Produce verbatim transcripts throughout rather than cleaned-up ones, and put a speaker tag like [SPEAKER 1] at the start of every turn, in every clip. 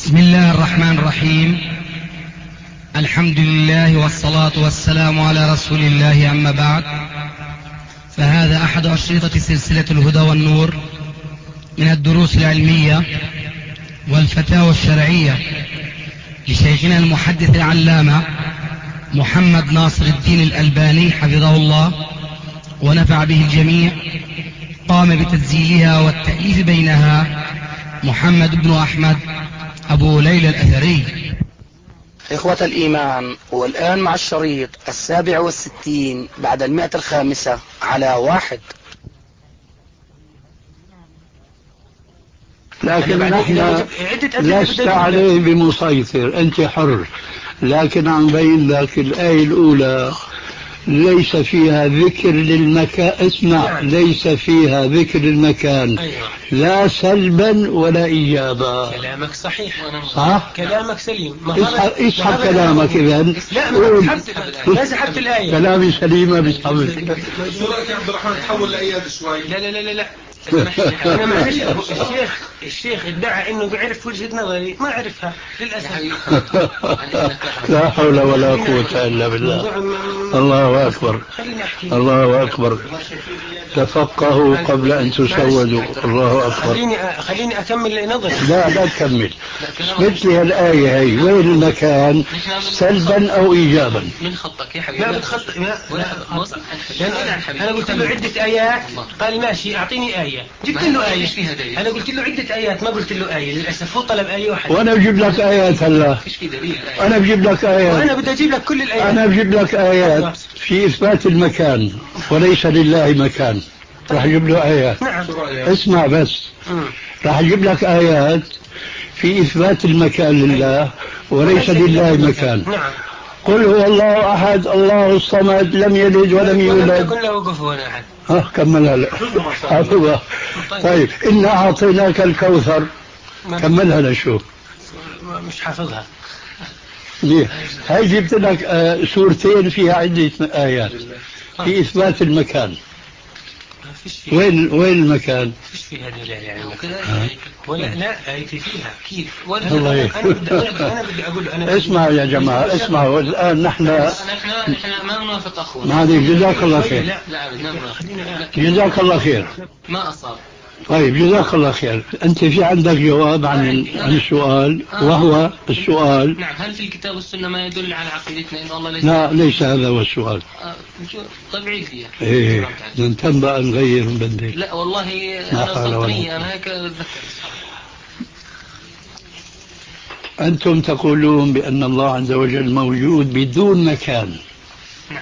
[SPEAKER 1] بسم الله الرحمن الرحيم. الحمد لله والصلاة والسلام على رسول الله، أما بعد، فهذا أحد أشرطة سلسلة الهدى والنور من الدروس العلمية والفتاوى الشرعية لشيخنا المحدث العلامة محمد ناصر الدين الألباني حفظه الله ونفع به الجميع. قام بتسجيلها والتأليف بينها محمد بن أحمد أبو ليلى الأثري.
[SPEAKER 2] إخوة الإيمان، والآن مع الشريط السابع والستين بعد المئة الخامسة على واحد.
[SPEAKER 3] لكن نحن لست عليه بمسيطر، أنت حر، لكن عم بين لك الآية الأولى ليس فيها ذكر للمكان. اسمع، ليس فيها ذكر المكان.
[SPEAKER 4] أيوة.
[SPEAKER 3] لا سلبا ولا إيجابا.
[SPEAKER 4] كلامك صحيح،
[SPEAKER 3] صح؟
[SPEAKER 4] كلامك سليم.
[SPEAKER 3] اسحب كلامك إذا.
[SPEAKER 4] لا ما سحبت، ما سحبت الآية.
[SPEAKER 3] كلامي سليمة بسحبت.
[SPEAKER 5] شو عبد الرحمن تحول لأياد شوي؟
[SPEAKER 4] لا لا لا لا أنا معلش، الشيخ الشيخ ادعى إنه بيعرف وجهة نظري، ما عرفها للأسف.
[SPEAKER 3] لا حول ولا قوة إلا بالله. الله أكبر، الله أكبر. تفقهوا قبل أن تسودوا. الله أكبر.
[SPEAKER 4] خليني خليني أكمل نظري.
[SPEAKER 3] لا لا تكمل. مثل الآية هي وين المكان سلبا أو إيجابا؟
[SPEAKER 4] من خطك يا حبيبي. لا بتخط. أنا قلت له عدة آيات، قال ماشي أعطيني آية، جبت له آية. أنا قلت له عدة آيات، ما قلت له آية للأسف. هو طلب آية واحدة.
[SPEAKER 3] وأنا بجيب لك آيات هلا. أنا بجيب لك آيات.
[SPEAKER 4] وأنا بدي أجيب لك كل الآيات.
[SPEAKER 3] أنا بجيب لك آيات في إثبات المكان، وليس لله مكان. راح أجيب له آيات.
[SPEAKER 4] نعم.
[SPEAKER 3] اسمع بس. راح أجيب لك آيات في إثبات المكان لله وليس لله مكان.
[SPEAKER 4] نعم.
[SPEAKER 3] قل هو الله أحد الله الصمد لم يلد ولم يولد
[SPEAKER 4] ولم يكن له كفوا أحد.
[SPEAKER 3] ها كملها لا. حافظها. طيب إنا أعطيناك الكوثر، كملها لشوف.
[SPEAKER 4] مش حافظها.
[SPEAKER 3] ليه؟ هاي جبت لك آه سورتين فيها عدة آيات في إثبات المكان. وين وين المكان؟
[SPEAKER 4] فيش فيها دليل يعني ولا لا آيتي فيها كيف ولا.
[SPEAKER 3] الله
[SPEAKER 4] أنا بدي أنا بدي أقول أنا.
[SPEAKER 3] اسمع يا جماعة، اسمعوا الآن. نحن
[SPEAKER 4] نحن نحن ما نوافق أخونا.
[SPEAKER 3] ما هذه جزاك الله خير.
[SPEAKER 4] لا لا لا خلينا.
[SPEAKER 3] جزاك الله خير.
[SPEAKER 4] ما أصاب.
[SPEAKER 3] طيب جزاك الله خير. أنت في عندك جواب عن عن السؤال، وهو السؤال.
[SPEAKER 4] نعم. هل في الكتاب والسنة ما يدل على عقيدتنا إن الله ليس؟
[SPEAKER 3] لا ليس هذا هو السؤال.
[SPEAKER 4] طبيعي فيها.
[SPEAKER 3] إيه ننتم بقى نغير من بدري.
[SPEAKER 4] لا والله أنا سلطنية، أنا هيك أتذكر.
[SPEAKER 3] أنتم تقولون بأن الله عز وجل موجود بدون مكان.
[SPEAKER 4] نعم.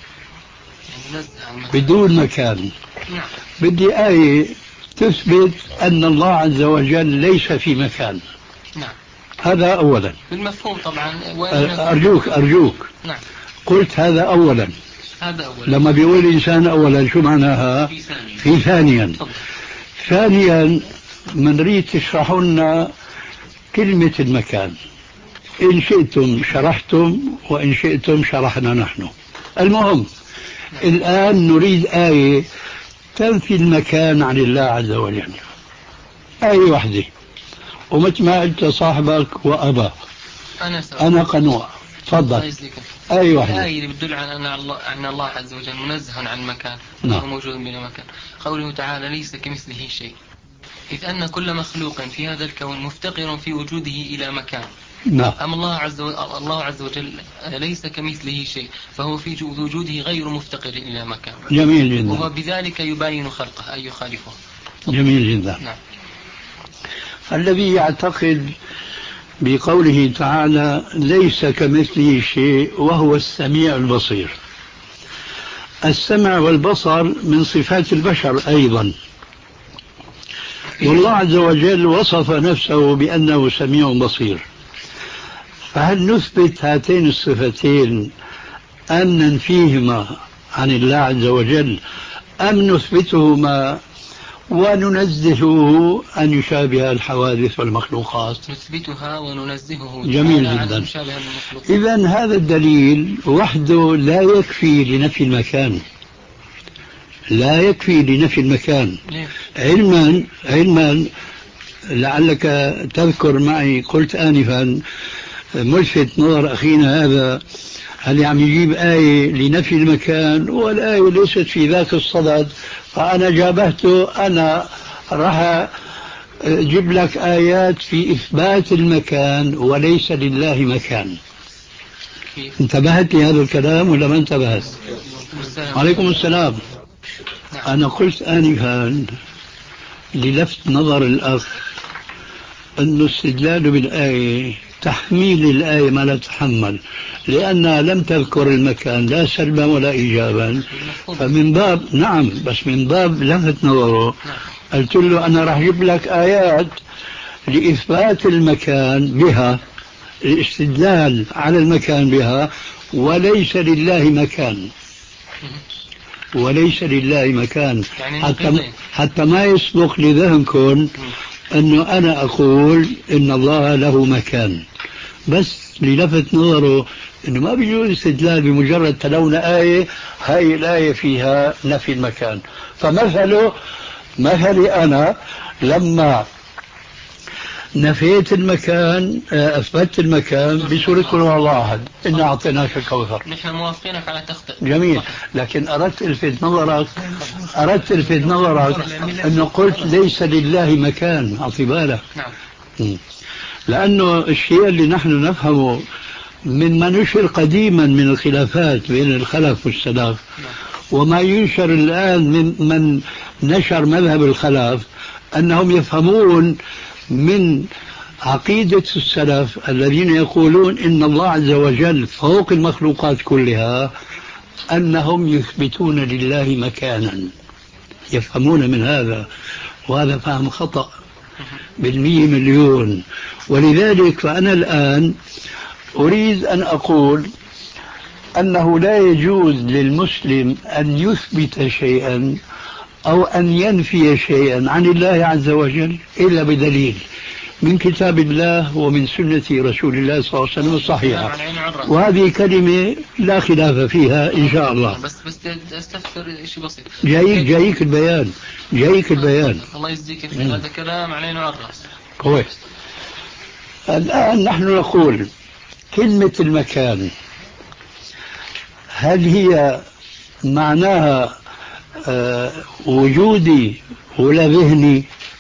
[SPEAKER 3] بدون مكان.
[SPEAKER 4] نعم.
[SPEAKER 3] بدي آية تثبت أن الله عز وجل ليس في مكان.
[SPEAKER 4] نعم.
[SPEAKER 3] هذا أولا.
[SPEAKER 4] بالمفهوم طبعا.
[SPEAKER 3] أرجوك أرجوك.
[SPEAKER 4] نعم.
[SPEAKER 3] قلت هذا أولا.
[SPEAKER 4] هذا أولا.
[SPEAKER 3] لما بيقول إنسان أولا شو معناها؟
[SPEAKER 4] في ثانيا.
[SPEAKER 3] في ثانيا.
[SPEAKER 4] طبعا.
[SPEAKER 3] ثانيا منريد تشرحوا لنا كلمة المكان. إن شئتم شرحتم وإن شئتم شرحنا نحن. المهم الآن نريد آية تنفي المكان عن الله عز وجل. آية واحدة، ومثل ما قلت صاحبك وأبا
[SPEAKER 4] أنا سأل.
[SPEAKER 3] أنا قنوع. تفضل. آية واحدة.
[SPEAKER 4] الآية اللي بتدل على أن الله أن الله عز وجل منزه عن المكان.
[SPEAKER 3] نعم.
[SPEAKER 4] وهو موجود بلا مكان. قوله تعالى ليس كمثله شيء، إذ أن كل مخلوق في هذا الكون مفتقر في وجوده إلى مكان.
[SPEAKER 3] نعم.
[SPEAKER 4] أما الله عز وجل الله عز وجل ليس كمثله شيء، فهو في وجوده غير مفتقر إلى مكان.
[SPEAKER 3] جميل جدا.
[SPEAKER 4] وهو بذلك يباين خلقه أي يخالفه.
[SPEAKER 3] جميل جدا.
[SPEAKER 4] نعم.
[SPEAKER 3] الذي يعتقد بقوله تعالى ليس كمثله شيء وهو السميع البصير. السمع والبصر من صفات البشر أيضا، والله عز وجل وصف نفسه بأنه سميع بصير. فهل نثبت هاتين الصفتين أم ننفيهما عن الله عز وجل، أم نثبتهما وننزهه أن يشابه الحوادث والمخلوقات؟
[SPEAKER 4] نثبتها وننزهه.
[SPEAKER 3] جميل جدا. إذن هذا الدليل وحده لا يكفي لنفي المكان، لا يكفي لنفي المكان. علما علما لعلك تذكر معي قلت آنفا ملفت نظر أخينا هذا هل عم يجيب آية لنفي المكان والآية ليست في ذاك الصدد، فأنا جابهته أنا راح أجيب لك آيات في إثبات المكان وليس لله مكان. انتبهت لهذا الكلام ولا ما انتبهت؟ عليكم السلام. أنا قلت آنفا للفت نظر الأخ أن استدلال بالآية تحميل الآية ما لا تحمل، لأنها لم تذكر المكان لا سلبا ولا إيجابا، فمن باب نعم بس من باب لفت نظره قلت له أنا راح أجيب لك آيات لإثبات المكان بها، الاستدلال على المكان بها، وليس لله مكان، وليس لله مكان، حتى, حتى ما يسبق لذهنكم أنه أنا أقول إن الله له مكان، بس للفت نظره أنه ما بيجوز استدلال بمجرد تلونا آية هاي الآية فيها نفي المكان. فمثله مثلي أنا لما نفيت المكان أثبت المكان بسورة قل هو الله أحد إنا أعطيناك الكوثر.
[SPEAKER 4] نحن موافقينك على تخطئ.
[SPEAKER 3] جميل، لكن أردت الفت نظرك أردت الفت نظرك أنه قلت ليس لله مكان. أعطي بالك. نعم. لأنه الشيء اللي نحن نفهمه من ما نشر قديما من الخلافات بين الخلف والسلف وما ينشر الآن من من نشر مذهب الخلف أنهم يفهمون من عقيدة السلف الذين يقولون إن الله عز وجل فوق المخلوقات كلها أنهم يثبتون لله مكانا، يفهمون من هذا، وهذا فهم خطأ بالمية مليون. ولذلك فأنا الآن أريد أن أقول أنه لا يجوز للمسلم أن يثبت شيئا أو أن ينفي شيئا عن الله عز وجل إلا بدليل من كتاب الله ومن سنة رسول الله صلى الله عليه وسلم الصحيحة، وهذه كلمة لا خلاف فيها إن شاء الله.
[SPEAKER 4] بس بس استفسر شيء بسيط.
[SPEAKER 3] جايك جايك البيان جايك البيان.
[SPEAKER 4] الله يجزيك الخير، هذا كلام علينا وعلى الرأس.
[SPEAKER 3] كويس. الآن نحن نقول كلمة المكان هل هي معناها آه وجودي ولا ذهني؟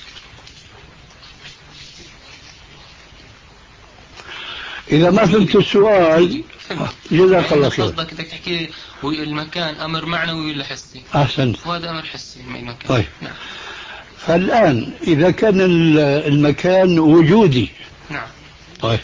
[SPEAKER 3] إذا ما فهمت السؤال جزاك الله خير.
[SPEAKER 4] قصدك بدك تحكي المكان أمر معنوي ولا حسي؟
[SPEAKER 3] أحسنت.
[SPEAKER 4] وهذا أمر حسي من المكان.
[SPEAKER 3] طيب.
[SPEAKER 4] نعم.
[SPEAKER 3] فالآن إذا كان المكان وجودي.
[SPEAKER 4] نعم.
[SPEAKER 3] طيب.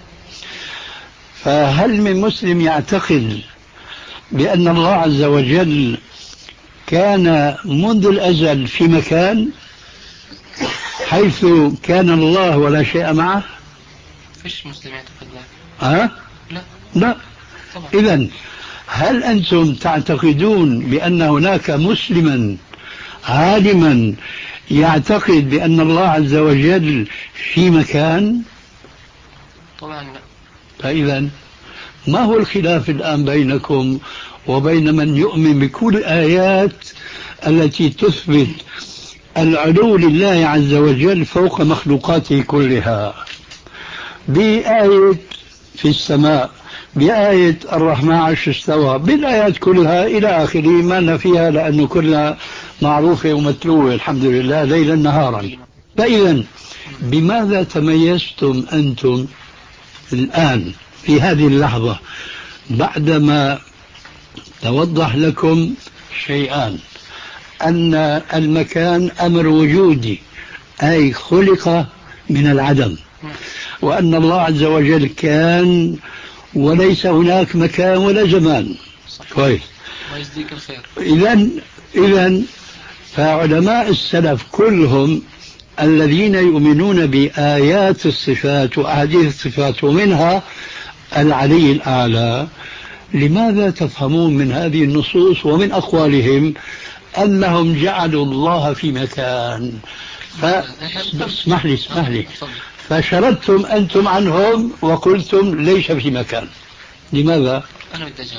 [SPEAKER 3] فهل من مسلم يعتقد بأن الله عز وجل كان منذ الأزل في مكان حيث كان الله ولا شيء معه؟
[SPEAKER 4] فيش مسلم يعتقد ذلك.
[SPEAKER 3] أه؟
[SPEAKER 4] لا.
[SPEAKER 3] لا. إذن هل أنتم تعتقدون بأن هناك مسلما عالما يعتقد بأن الله عز وجل في مكان؟
[SPEAKER 4] طبعا لا.
[SPEAKER 3] فإذن ما هو الخلاف الآن بينكم وبين من يؤمن بكل الآيات التي تثبت العلو لله عز وجل فوق مخلوقاته كلها، بآية في السماء، بآية الرحمن عرش استوى، بالآيات كلها إلى آخره ما نفيها لأنه كلها معروفة ومتلوة الحمد لله ليلا نهارا. فإذا بماذا تميزتم أنتم الآن في هذه اللحظة بعدما توضح لكم شيئان؟ أن المكان أمر وجودي أي خلق من العدم، وأن الله عز وجل كان وليس هناك مكان ولا زمان. كويس.
[SPEAKER 4] الله يجزيك الخير.
[SPEAKER 3] إذن إذن فعلماء السلف كلهم الذين يؤمنون بآيات الصفات وأحاديث الصفات ومنها العلي الأعلى، لماذا تفهمون من هذه النصوص ومن أقوالهم أنهم جعلوا الله في مكان؟ فاسمح لي اسمح لي فشردتم أنتم عنهم وقلتم ليس في مكان. لماذا؟
[SPEAKER 4] أنا بدي أجاوب.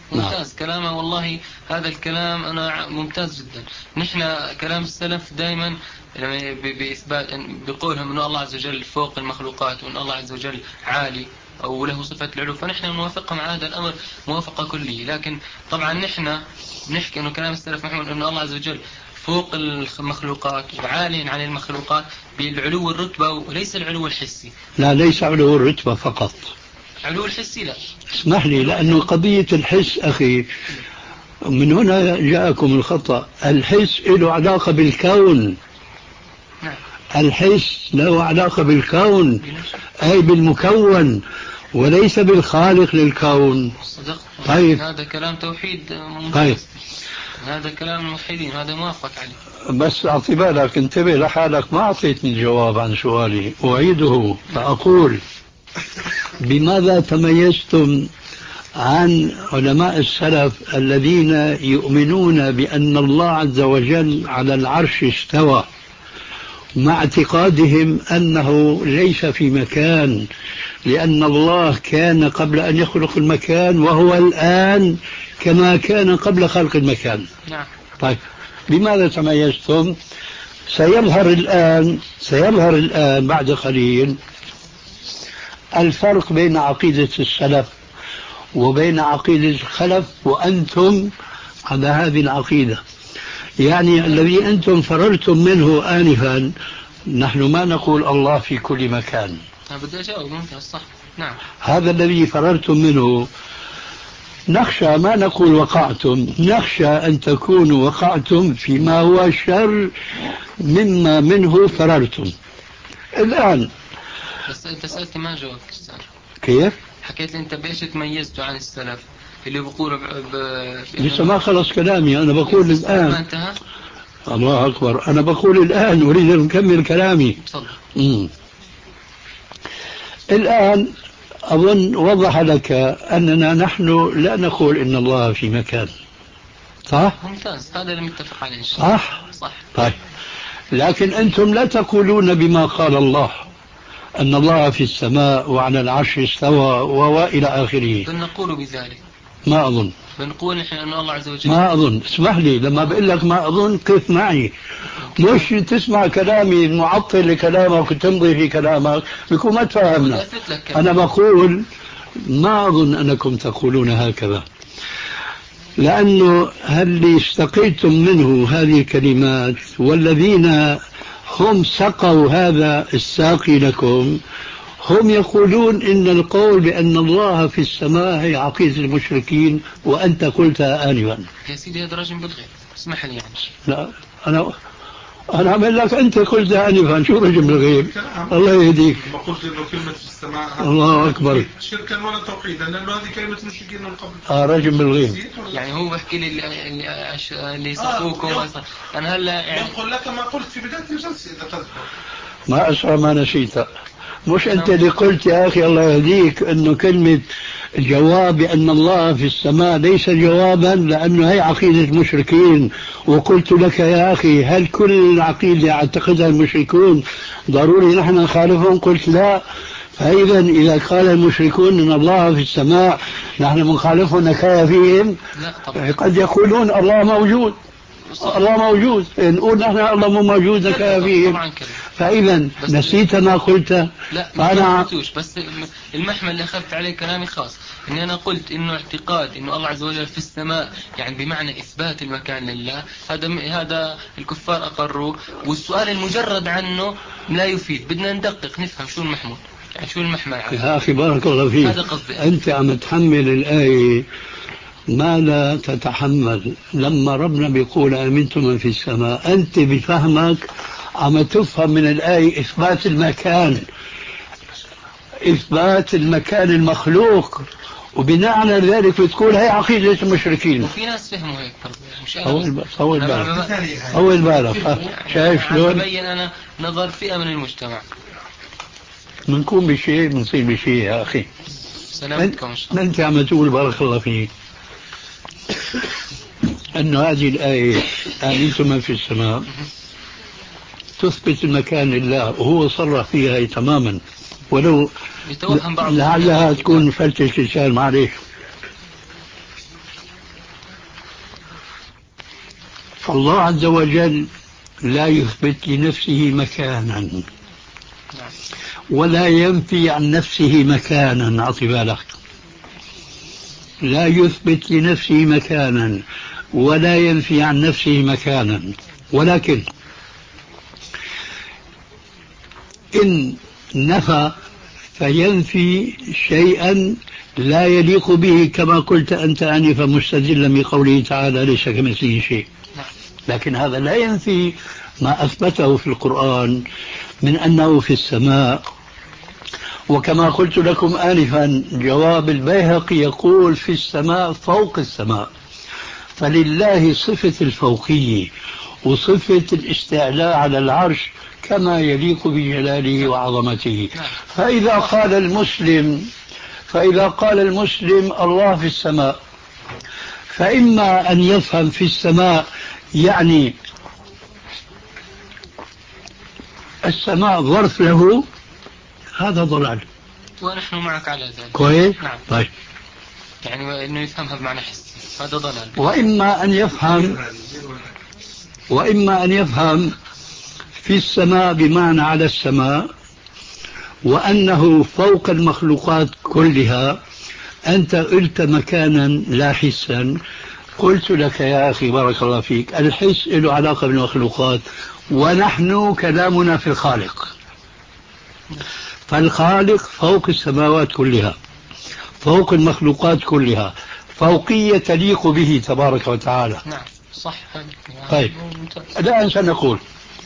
[SPEAKER 4] ممتاز كلامه والله. هذا الكلام أنا ممتاز جدا. نحن كلام السلف دائما بإثبات بقولهم أن الله عز وجل فوق المخلوقات وأن الله عز وجل عالي أو له صفة العلو، فنحن نوافقهم على هذا الأمر موافقة كلية. لكن طبعا نحن نحكي أنه كلام السلف محمد أن الله عز وجل فوق المخلوقات وعالي عن المخلوقات بالعلو الرتبة وليس العلو الحسي.
[SPEAKER 3] لا، ليس علو الرتبة فقط،
[SPEAKER 4] علو الحسي لا.
[SPEAKER 3] اسمح لي، لأنه قضية الحس أخي من هنا جاءكم الخطأ. الحس له علاقة بالكون.
[SPEAKER 4] نعم.
[SPEAKER 3] الحس له علاقة بالكون أي بالمكون وليس بالخالق للكون.
[SPEAKER 4] صدق.
[SPEAKER 3] طيب.
[SPEAKER 4] هذا كلام توحيد ممتاز.
[SPEAKER 3] طيب.
[SPEAKER 4] هذا كلام الموحدين، هذا موافق عليه.
[SPEAKER 3] بس أعطي بالك، انتبه لحالك، ما أعطيتني الجواب عن سؤالي، أعيده فأقول بماذا تميزتم عن علماء السلف الذين يؤمنون بأن الله عز وجل على العرش استوى مع اعتقادهم أنه ليس في مكان، لأن الله كان قبل أن يخلق المكان وهو الآن كما كان قبل خلق المكان.
[SPEAKER 4] نعم.
[SPEAKER 3] طيب، بماذا تميزتم؟ سيظهر الآن سيظهر الآن بعد قليل الفرق بين عقيدة السلف وبين عقيدة الخلف، وأنتم على هذه العقيدة. يعني الذي أنتم فررتم منه آنفا، نحن ما نقول الله في كل مكان.
[SPEAKER 4] بدي أجاوب. ممتاز. صح. نعم.
[SPEAKER 3] هذا الذي فررتم منه نخشى، ما نقول وقعتم، نخشى أن تكونوا وقعتم فيما هو شر مما منه فررتم. الآن
[SPEAKER 4] بس أنت سألت ما جاوبت أستاذ.
[SPEAKER 3] كيف؟
[SPEAKER 4] حكيت لي أنت بإيش تميزتوا عن السلف اللي بيقولوا ب... ب...
[SPEAKER 3] لسه ما خلص كلامي، أنا بقول الآن.
[SPEAKER 4] ما انتهى؟
[SPEAKER 3] الله أكبر، أنا بقول الآن، أريد أن أكمل كلامي.
[SPEAKER 4] تفضل.
[SPEAKER 3] الآن أظن وضح لك أننا نحن لا نقول إن الله في مكان. صح؟
[SPEAKER 4] ممتاز، هذا اللي متفق عليه. صح؟ صح.
[SPEAKER 3] طيب، لكن أنتم لا تقولون بما قال الله أن الله في السماء وعلى العرش استوى وإلى آخره.
[SPEAKER 4] بنقول بذلك.
[SPEAKER 3] ما أظن.
[SPEAKER 4] بنقول نحن أن الله عز وجل.
[SPEAKER 3] ما أظن. اسمح لي، لما بقول لك ما أظن قف معي، مش تسمع كلامي المعطل لكلامك وتمضي في كلامك بيكون ما تفهمنا. أنا بقول ما أظن أنكم تقولون هكذا، لأنه هل استقيتم منه هذه الكلمات والذين هم سقوا هذا الساقي لكم هم يقولون إن القول بأن الله في السماء هي عقيدة المشركين، وأنت قلتها آنفا.
[SPEAKER 4] يا سيدي هذا رجل بالغير، اسمح لي يعني.
[SPEAKER 3] لا، أنا أنا أعمل لك أنت قلتها آنفا، شو رجل بالغيب؟ الله يهديك.
[SPEAKER 5] ما قلت إنه كلمة في السماء
[SPEAKER 3] الله أكبر.
[SPEAKER 5] شركا ولا توحيدا، لأن هذه كلمة مشركين من قبل.
[SPEAKER 3] آه، رجل بالغيب.
[SPEAKER 4] يعني هو بحكي لي اللي اللي صفوكم. آه أنا هلا يعني
[SPEAKER 5] ينقل لك ما قلت في بداية الجلسة إذا تذكر.
[SPEAKER 3] ما أسرع ما نسيت. مش أنت اللي قلت يا أخي الله يهديك أنه كلمة الجواب بأن الله في السماء ليس جوابا لأنه هي عقيدة المشركين، وقلت لك يا أخي هل كل العقيدة يعتقدها المشركون ضروري نحن نخالفهم؟ قلت لا. فإذا إذا قال المشركون أن الله في السماء نحن بنخالفهم نكاية فيهم. قد يقولون الله موجود، الله موجود، نقول نحن الله مو موجود نكاية فيهم. فإذا نسيت ما قلت.
[SPEAKER 4] لا ما قلتوش، بس المحمل اللي أخذت عليه كلامي خاص إني أنا قلت إنه اعتقاد إنه الله عز وجل في السماء يعني بمعنى إثبات المكان لله، هذا هذا الكفار أقروه، والسؤال المجرد عنه لا يفيد. بدنا ندقق نفهم شو المحمول، يعني شو المحمل عنه.
[SPEAKER 3] يا أخي بارك الله فيك،
[SPEAKER 4] هذا قصدي.
[SPEAKER 3] أنت عم تحمل الآية ما لا تتحمل. لما ربنا بيقول آمنتم من في السماء، أنت بفهمك عم تفهم من الآية إثبات المكان، إثبات المكان المخلوق، وبناء على ذلك بتقول هي عقيدة المشركين.
[SPEAKER 4] وفي ناس فهموا هيك مش
[SPEAKER 3] أول أول بالك أول بالك شايف شلون؟
[SPEAKER 4] ببين أنا نظر فئة من المجتمع.
[SPEAKER 3] بنكون بشيء بنصير بشيء يا أخي.
[SPEAKER 4] سلامتكم إن شاء الله.
[SPEAKER 3] أنت عم تقول بارك الله فيك أن هذه الآية آمنتم من في السماء تثبت المكان لله، وهو صرح فيها تماما، ولو لعلها تكون فلتة لسان معلش. فالله عز وجل لا يثبت لنفسه مكانا ولا ينفي عن نفسه مكانا. أعطي بالك، لا يثبت لنفسه مكانا ولا ينفي عن نفسه مكانا، ولكن إن نفى فينفي شيئا لا يليق به، كما قلت أنت آنفا مستدلا بقوله تعالى ليس كمثله شيء. لكن هذا لا ينفي ما أثبته في القرآن من أنه في السماء. وكما قلت لكم آنفا، جواب البيهقي يقول في السماء فوق السماء، فلله صفة الفوقية وصفة الاستعلاء على العرش كما يليق بجلاله وعظمته. فإذا قال المسلم فإذا قال المسلم الله في السماء، فإما أن يفهم في السماء يعني السماء ظرف له، هذا ضلال،
[SPEAKER 4] ونحن معك على ذلك.
[SPEAKER 3] كويس؟
[SPEAKER 4] نعم.
[SPEAKER 3] طيب،
[SPEAKER 4] يعني إنه يفهمها بمعنى حسي، هذا ضلال.
[SPEAKER 3] وإما أن يفهم وإما أن يفهم في السماء بمعنى على السماء، وأنه فوق المخلوقات كلها. أنت قلت مكانا لا حسا، قلت لك يا أخي بارك الله فيك، الحس له علاقة بالمخلوقات، ونحن كلامنا في الخالق. فالخالق فوق السماوات كلها، فوق المخلوقات كلها، فوقية تليق به تبارك وتعالى.
[SPEAKER 4] نعم صح.
[SPEAKER 3] طيب الآن سنقول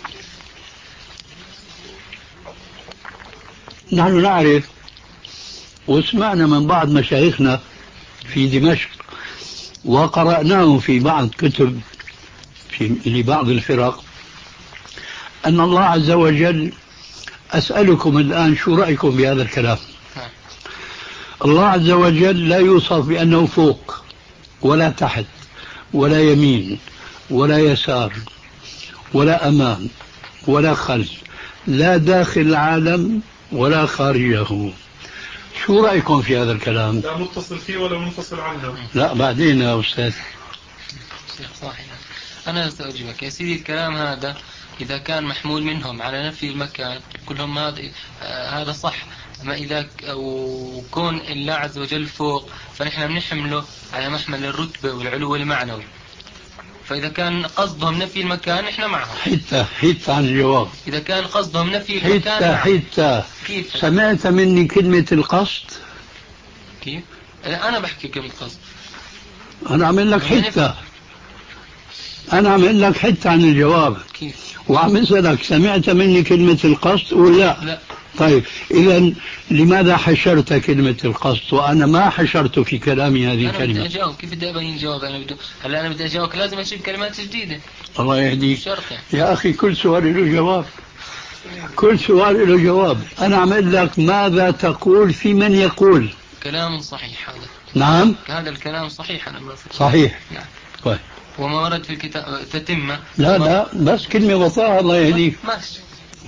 [SPEAKER 3] نحن نعرف وسمعنا من بعض مشايخنا في دمشق وقرأناه في بعض كتب في لبعض الفرق أن الله عز وجل، أسألكم الآن شو رأيكم بهذا الكلام؟ الله عز وجل لا يوصف بأنه فوق ولا تحت ولا يمين ولا يسار ولا أمام ولا خلف، لا داخل العالم ولا خارجه. شو رأيكم في هذا الكلام؟
[SPEAKER 5] لا متصل فيه ولا منفصل عنه.
[SPEAKER 3] لا بعدين يا أستاذ.
[SPEAKER 4] صحيح. أنا سأجيبك يا سيدي. الكلام هذا إذا كان محمول منهم على نفي المكان كلهم هذا آه هذا صح. أما إذا وكون الله عز وجل فوق فنحن بنحمله على محمل الرتبة والعلو المعنوي. فإذا كان قصدهم نفي المكان إحنا معهم.
[SPEAKER 3] حتى حتى عن الجواب.
[SPEAKER 4] إذا كان قصدهم نفي المكان
[SPEAKER 3] حتى حتى
[SPEAKER 4] كيف؟
[SPEAKER 3] سمعت مني كلمة القصد؟
[SPEAKER 4] كيف؟ أنا بحكي كلمة قصد.
[SPEAKER 3] أنا أعمل لك حتى أنا أعمل لك حتى عن الجواب.
[SPEAKER 4] كيف؟
[SPEAKER 3] وعم أسألك سمعت مني كلمة القصد ولا
[SPEAKER 4] لا؟
[SPEAKER 3] طيب إذا لماذا حشرت كلمة القصد وأنا ما حشرت في كلامي هذه
[SPEAKER 4] أنا
[SPEAKER 3] الكلمة؟
[SPEAKER 4] بدي أجاوب. كيف بدي أبين جواب؟ أنا بدي هلا أنا بدي أجاوب لازم أجيب كلمات جديدة.
[SPEAKER 3] الله يهديك
[SPEAKER 4] شرط يعني.
[SPEAKER 3] يا أخي كل سؤال له جواب، كل سؤال له جواب. أنا أعمل لك ماذا تقول في من يقول.
[SPEAKER 4] كلام صحيح هذا.
[SPEAKER 3] نعم
[SPEAKER 4] هذا الكلام صحيح. أنا بفكر.
[SPEAKER 3] صحيح.
[SPEAKER 4] نعم.
[SPEAKER 3] طيب.
[SPEAKER 4] وما ورد في الكتاب تتمة.
[SPEAKER 3] لا لا بس كلمة بطاعة الله يهديك.
[SPEAKER 4] ماشي.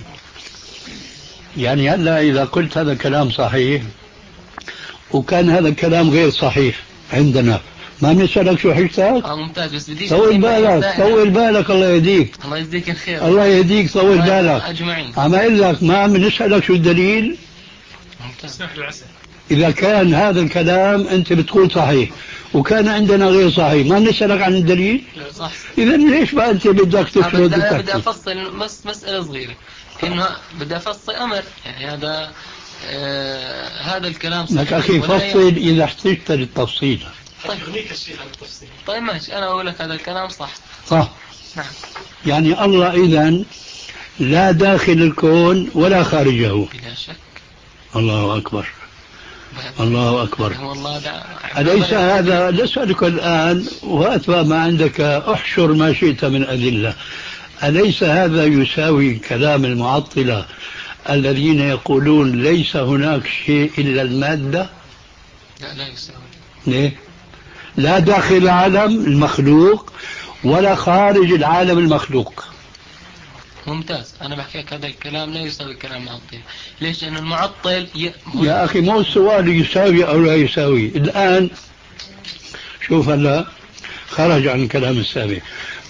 [SPEAKER 3] يعني هلا إذا قلت هذا كلام صحيح وكان هذا الكلام غير صحيح عندنا ما بنسألك شو حجتك؟
[SPEAKER 4] اه ممتاز. بس بديش
[SPEAKER 3] طول بالك طول بالك الله يهديك.
[SPEAKER 4] الله يجزيك الخير.
[SPEAKER 3] الله يهديك طول بالك
[SPEAKER 4] أجمعين.
[SPEAKER 3] عم أقول لك ما بنسألك شو الدليل.
[SPEAKER 4] ممتاز.
[SPEAKER 3] إذا كان هذا الكلام أنت بتقول صحيح وكان عندنا غير صحيح ما نسألك عن الدليل.
[SPEAKER 4] صح.
[SPEAKER 3] إذا ليش بقى أنت بدك تفرض؟
[SPEAKER 4] أنا بدي أفصل بس مسألة صغيرة إنه بدي أفصل أمر يعني هذا آه هذا الكلام صحيح.
[SPEAKER 3] لك أخي فصل إذا احتجت للتفصيل.
[SPEAKER 4] طيب. طيب ماشي أنا أقول لك هذا الكلام صح.
[SPEAKER 3] صح.
[SPEAKER 4] نعم.
[SPEAKER 3] يعني الله إذن لا داخل الكون ولا خارجه.
[SPEAKER 4] بلا شك.
[SPEAKER 3] الله أكبر. الله أكبر.
[SPEAKER 4] الله
[SPEAKER 3] أليس هذا نسألك الآن وأتبع ما عندك أحشر ما شئت من أدلة. أليس هذا يساوي كلام المعطلة الذين يقولون ليس هناك شيء إلا المادة؟
[SPEAKER 4] لا لا يساوي.
[SPEAKER 3] ليه؟ لا داخل العالم المخلوق ولا خارج العالم المخلوق.
[SPEAKER 4] ممتاز. أنا بحكي لك هذا الكلام لا يساوي كلام معطل. ليش؟ لأن المعطل ي...
[SPEAKER 3] يا أخي مو السؤال يساوي أو لا يساوي. الآن شوف هلا خرج عن الكلام السابق.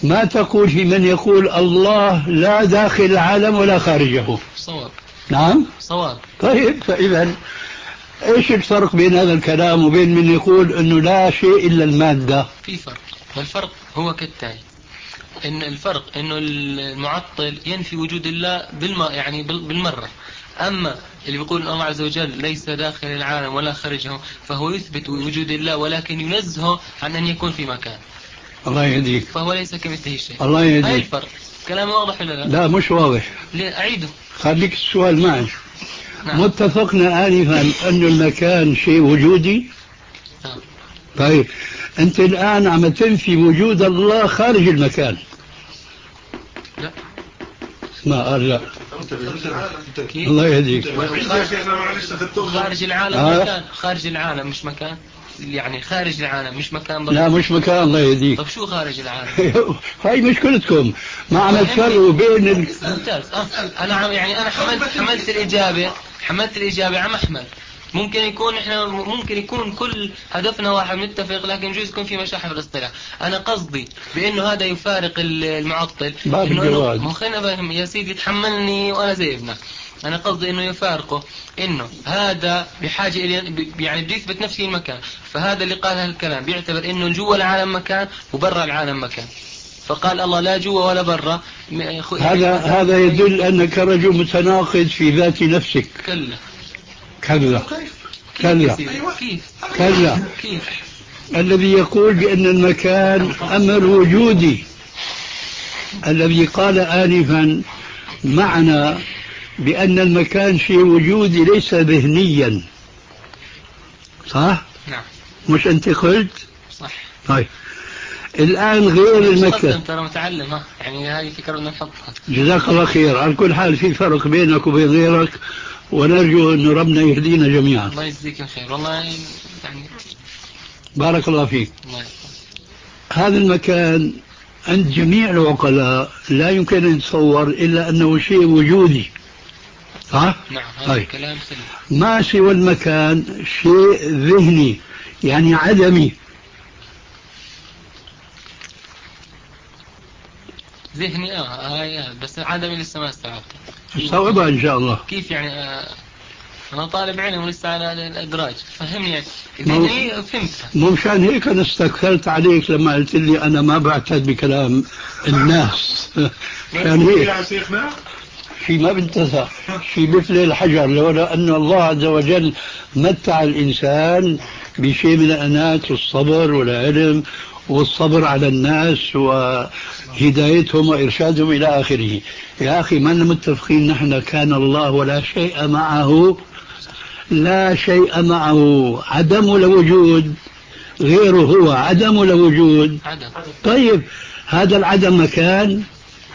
[SPEAKER 3] ما تقول في من يقول الله لا داخل العالم ولا خارجه؟
[SPEAKER 4] صواب.
[SPEAKER 3] نعم
[SPEAKER 4] صواب.
[SPEAKER 3] طيب، فإذا ايش الفرق بين هذا الكلام وبين من يقول انه لا شيء الا المادة؟
[SPEAKER 4] في فرق، والفرق هو كالتالي: ان الفرق انه المعطل ينفي وجود الله بالم... يعني بالمرة. اما اللي بيقول ان الله عز وجل ليس داخل العالم ولا خارجه فهو يثبت وجود الله ولكن ينزهه عن ان يكون في مكان.
[SPEAKER 3] الله يهديك.
[SPEAKER 4] فهو ليس كمثله شيء.
[SPEAKER 3] الله يهديك.
[SPEAKER 4] هاي الفرق. كلام واضح ولا لا؟
[SPEAKER 3] لا مش واضح.
[SPEAKER 4] ليه اعيده؟
[SPEAKER 3] خليك السؤال معي.
[SPEAKER 4] نعم.
[SPEAKER 3] متفقنا آنفا أن المكان شيء وجودي.
[SPEAKER 4] نعم.
[SPEAKER 3] طيب أنت الآن عم تنفي وجود الله خارج المكان.
[SPEAKER 4] لا.
[SPEAKER 3] ما قال لا. الله يهديك.
[SPEAKER 4] خارج العالم
[SPEAKER 3] آه.
[SPEAKER 4] مكان، خارج العالم مش مكان، يعني خارج العالم مش مكان
[SPEAKER 3] لا مش مكان. الله يهديك.
[SPEAKER 4] طب شو خارج العالم؟
[SPEAKER 3] هاي مشكلتكم، ما عم تفرقوا بين ال...
[SPEAKER 4] ممتاز. أه. انا عم يعني انا حملت حملت الاجابه حملت الاجابه عم احمل. ممكن يكون احنا ممكن يكون كل هدفنا واحد متفق، لكن يجوز يكون في مشاحن في الاصطلاح. انا قصدي بانه هذا يفارق المعطل.
[SPEAKER 3] باب الجواز.
[SPEAKER 4] مو خلينا بفهم يا سيدي، تحملني وانا زي ابنك. انا قصدي انه يفارقه، انه هذا بحاجه الى يعني بده يثبت نفسه المكان، فهذا اللي قال هالكلام بيعتبر انه جوا العالم مكان وبرا العالم مكان، فقال الله لا جوا ولا برا.
[SPEAKER 3] هذا هذا يدل انك رجل متناقض في ذات نفسك.
[SPEAKER 4] كلا
[SPEAKER 3] كلا كلا
[SPEAKER 4] كيف
[SPEAKER 3] كلا
[SPEAKER 4] كيف
[SPEAKER 3] الذي يقول بأن المكان أمر وجودي، الذي قال آنفا معنى بأن المكان شيء وجودي ليس ذهنيا، صح؟
[SPEAKER 4] نعم.
[SPEAKER 3] مش أنت قلت؟
[SPEAKER 4] صح.
[SPEAKER 3] طيب الآن غير المكان.
[SPEAKER 4] ترى متعلم، ها يعني هذه فكرة بدنا نحطها.
[SPEAKER 3] جزاك الله خير. على كل حال في فرق بينك وبين غيرك، ونرجو أن ربنا يهدينا جميعا.
[SPEAKER 4] الله يجزيك الخير والله يعني.
[SPEAKER 3] بارك الله فيك.
[SPEAKER 4] الله.
[SPEAKER 3] هذا المكان عند جميع العقلاء لا يمكن أن يتصور إلا أنه شيء وجودي، صح؟
[SPEAKER 4] نعم. هذا
[SPEAKER 3] طيب.
[SPEAKER 4] كلام سليم.
[SPEAKER 3] ما سوى المكان شيء ذهني يعني عدمي.
[SPEAKER 4] ذهني اه هاي آه. بس عدمي لسه ما استوعبت.
[SPEAKER 3] استوعبها إن شاء الله.
[SPEAKER 4] كيف يعني؟ آه أنا طالب علم ولسه على الإدراج، فهمني يعني. ذهني فهمتها.
[SPEAKER 3] مو مشان هيك أنا استكثرت عليك لما قلت لي أنا ما بعتد بكلام الناس. مشان هيك في ما بنتسع في مثل الحجر، لولا أن الله عز وجل متع الإنسان بشيء من الأنات والصبر والعلم والصبر على الناس وهدايتهم وإرشادهم إلى آخره. يا أخي ما متفقين نحن كان الله ولا شيء معه؟ لا شيء معه، عدم لوجود، غيره هو عدم لوجود.
[SPEAKER 4] عدم.
[SPEAKER 3] طيب هذا العدم مكان؟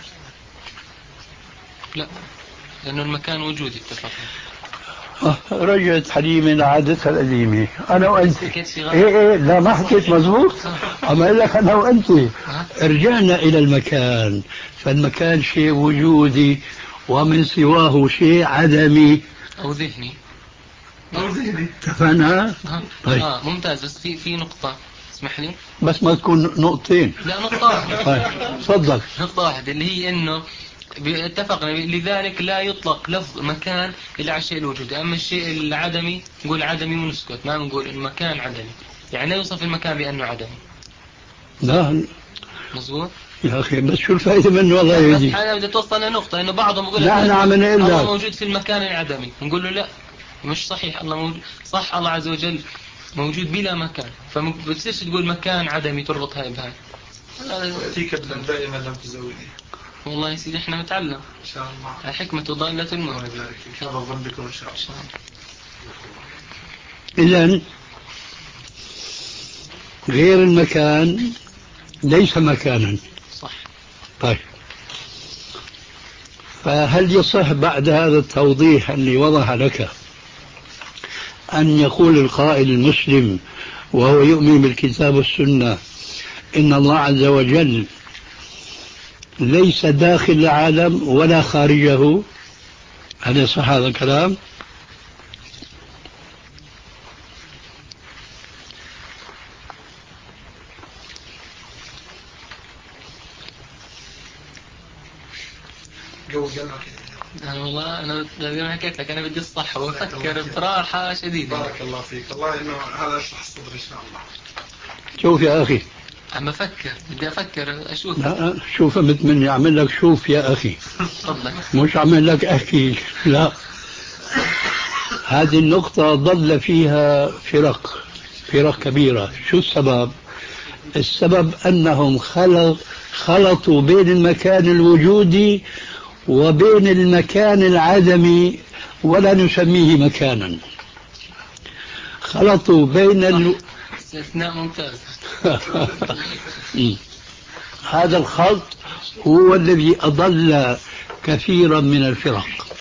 [SPEAKER 4] لا، لأنه المكان وجودي اتفقنا.
[SPEAKER 3] آه رجعت حليمة لعادتها القديمة. أنا وأنت.
[SPEAKER 4] إيه
[SPEAKER 3] إيه لا ما حكيت مزبوط. أما أقول لك أنا وأنت رجعنا إلى المكان، فالمكان شيء وجودي ومن سواه شيء عدمي
[SPEAKER 4] أو ذهني.
[SPEAKER 5] أو ذهني.
[SPEAKER 3] اتفقنا؟
[SPEAKER 4] طيب. آه ممتاز. بس في في نقطة اسمح لي.
[SPEAKER 3] بس ما تكون نقطتين.
[SPEAKER 4] لا نقطة واحدة.
[SPEAKER 3] طيب تفضل.
[SPEAKER 4] نقطة واحدة اللي هي إنه اتفقنا لذلك لا يطلق لفظ مكان إلا على الشيء الوجودي، أما الشيء العدمي نقول عدمي ونسكت، ما نقول المكان عدمي، يعني لا يوصف المكان بأنه عدمي.
[SPEAKER 3] لا
[SPEAKER 4] مظبوط
[SPEAKER 3] يا أخي، بس شو الفائدة منه؟ والله يهديك.
[SPEAKER 4] أنا بدي توصل لنقطة إنه بعضهم يقول
[SPEAKER 3] لا أنا عم نقول
[SPEAKER 4] الله
[SPEAKER 3] لك
[SPEAKER 4] موجود في المكان العدمي، نقول له لا مش صحيح. الله موجود صح، الله عز وجل موجود بلا مكان، فبتصيرش تقول مكان عدمي تربط هاي بهاي.
[SPEAKER 5] يأتيك ابن دائما لم تزودي.
[SPEAKER 4] والله يا سيدي احنا نتعلم
[SPEAKER 5] إن شاء الله.
[SPEAKER 4] الحكمة ضالة المؤمن.
[SPEAKER 5] الله يبارك فيك. هذا الظن بكم إن شاء
[SPEAKER 3] إذن
[SPEAKER 5] الله.
[SPEAKER 3] غير المكان ليس مكانا.
[SPEAKER 4] صح.
[SPEAKER 3] طيب فهل يصح بعد هذا التوضيح اللي وضح لك أن يقول القائل المسلم وهو يؤمن بالكتاب والسنة إن الله عز وجل ليس داخل العالم ولا خارجه؟ هل يصح هذا الكلام؟
[SPEAKER 5] جو جنة.
[SPEAKER 4] أنا والله أنا زي ما حكيت لك أنا بدي الصح وأفكر بصراحة شديدة.
[SPEAKER 5] بارك الله فيك، الله إنه هذا يشرح الصدر إن شاء الله.
[SPEAKER 3] شوف يا أخي،
[SPEAKER 4] عم أفكر بدي أفكر أشوف.
[SPEAKER 3] لا شوف مثل مني أعمل لك شوف يا أخي.
[SPEAKER 4] تفضل.
[SPEAKER 3] مش أعمل لك أحكي، لا. هذه النقطة ضل فيها فرق فرق كبيرة. شو السبب؟ السبب أنهم خلط خلطوا بين المكان الوجودي وبين المكان العدمي ولا نسميه مكانا. خلطوا بين ال...
[SPEAKER 4] استثناء ممتاز.
[SPEAKER 3] هذا الخلط هو الذي أضل كثيرا من الفرق.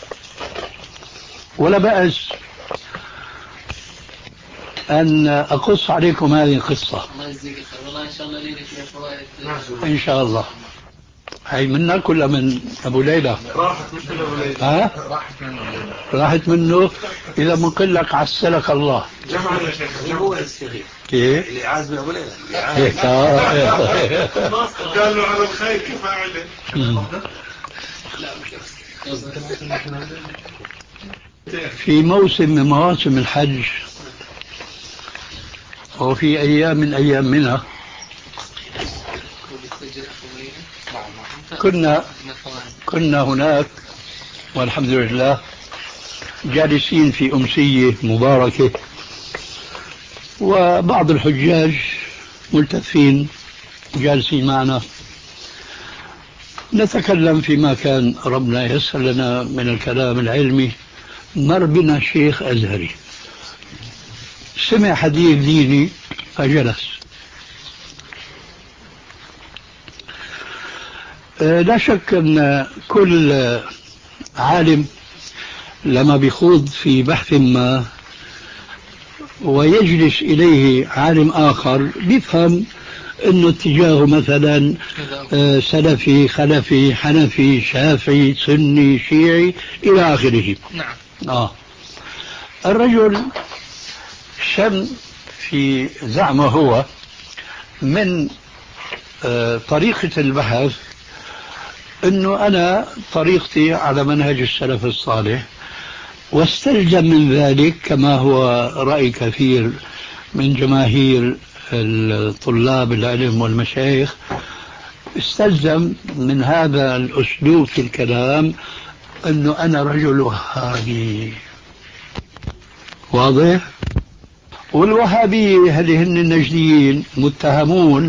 [SPEAKER 3] ولا بأس أن أقص عليكم هذه القصة.
[SPEAKER 4] الله يجزيك خير، والله إن شاء الله ليلة فيها فوائد.
[SPEAKER 3] إن شاء الله. هي منك ولا من أبو ليلى؟
[SPEAKER 5] راحت مش من أبو ليلى.
[SPEAKER 3] ها؟
[SPEAKER 5] راحت منه.
[SPEAKER 3] راحت منه. إذا بنقول لك عسلك الله.
[SPEAKER 5] جمع يا شيخ.
[SPEAKER 6] هو الصغير.
[SPEAKER 3] كيف؟
[SPEAKER 6] اللي عاز من أبو ليلى.
[SPEAKER 5] قال له على الخير كفاعله.
[SPEAKER 3] في موسم من مواسم الحج وفي أيام من أيام منها كنا كنا هناك والحمد لله جالسين في أمسية مباركة، وبعض الحجاج ملتفين جالسين معنا نتكلم فيما كان ربنا يسر لنا من الكلام العلمي. مر بنا شيخ أزهري سمع حديث ديني فجلس. لا شك أن كل عالم لما بيخوض في بحث ما ويجلس إليه عالم آخر بيفهم أنه اتجاهه مثلا سلفي خلفي حنفي شافعي سني شيعي إلى آخره.
[SPEAKER 4] نعم.
[SPEAKER 3] آه. الرجل شم في زعمه هو من آه طريقة البحث أنه أنا طريقتي على منهج السلف الصالح، واستلزم من ذلك كما هو رأي كثير من جماهير الطلاب العلم والمشايخ، استلزم من هذا الأسلوب في الكلام أنه أنا رجل وهابي. واضح؟ والوهابية هل هن النجديين متهمون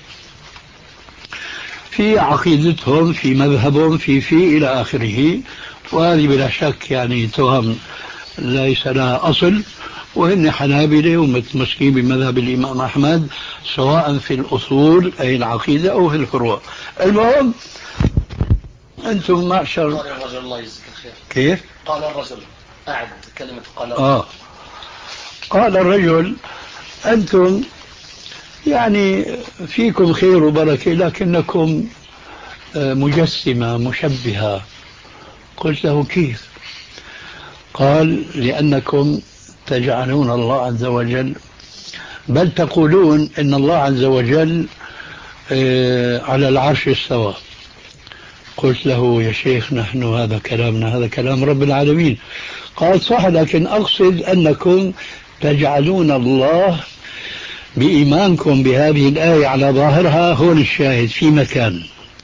[SPEAKER 3] في عقيدتهم في مذهبهم في في إلى آخره، وهذه بلا شك يعني تهم ليس لها أصل، وهن حنابلة ومتمسكين بمذهب الإمام أحمد سواء في الأصول أي العقيدة أو في الفروع. المهم أنتم معشر.
[SPEAKER 6] قال الرجل الله يجزيك الخير.
[SPEAKER 3] كيف؟
[SPEAKER 6] قال الرجل أعد كلمة قال الرجل.
[SPEAKER 3] آه. قال الرجل أنتم يعني فيكم خير وبركة لكنكم مجسمة مشبهة. قلت له كيف؟ قال لأنكم تجعلون الله عز وجل، بل تقولون إن الله عز وجل على العرش استوى. قلت له يا شيخ نحن هذا كلامنا هذا كلام رب العالمين. قال صح، لكن أقصد أنكم تجعلون الله بإيمانكم بهذه الآية على ظاهرها هون الشاهد في مكان.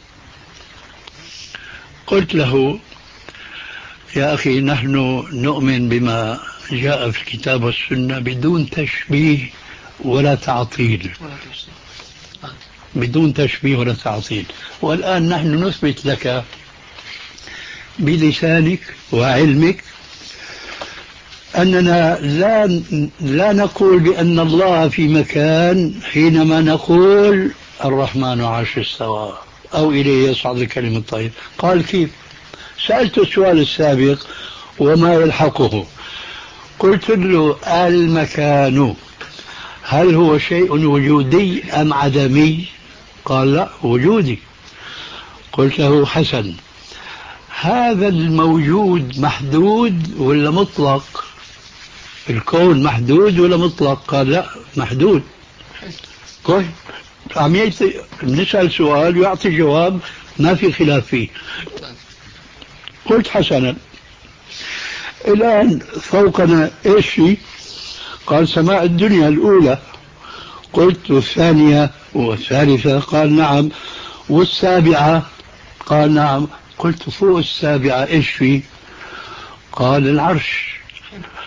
[SPEAKER 3] قلت له يا أخي نحن نؤمن بما جاء في الكتاب والسنة بدون تشبيه ولا تعطيل، بدون تشبيه ولا تعطيل. والآن نحن نثبت لك بلسانك وعلمك أننا لا لا نقول بأن الله في مكان حينما نقول الرحمن عرش استوى أو إليه يصعد الكلم الطيب. قال كيف؟ سألت السؤال السابق وما يلحقه. قلت له المكان هل هو شيء وجودي أم عدمي؟ قال لا وجودي. قلت له حسن، هذا الموجود محدود ولا مطلق؟ الكون محدود ولا مطلق؟ قال لا محدود. كويس، عم يعطي، نسأل سؤال ويعطي جواب ما في خلاف فيه. قلت حسنا. الآن فوقنا إيش في؟ قال سماء الدنيا الأولى. قلت الثانية والثالثة؟ قال نعم. والسابعة؟ قال نعم. قلت فوق السابعة إيش في؟ قال العرش.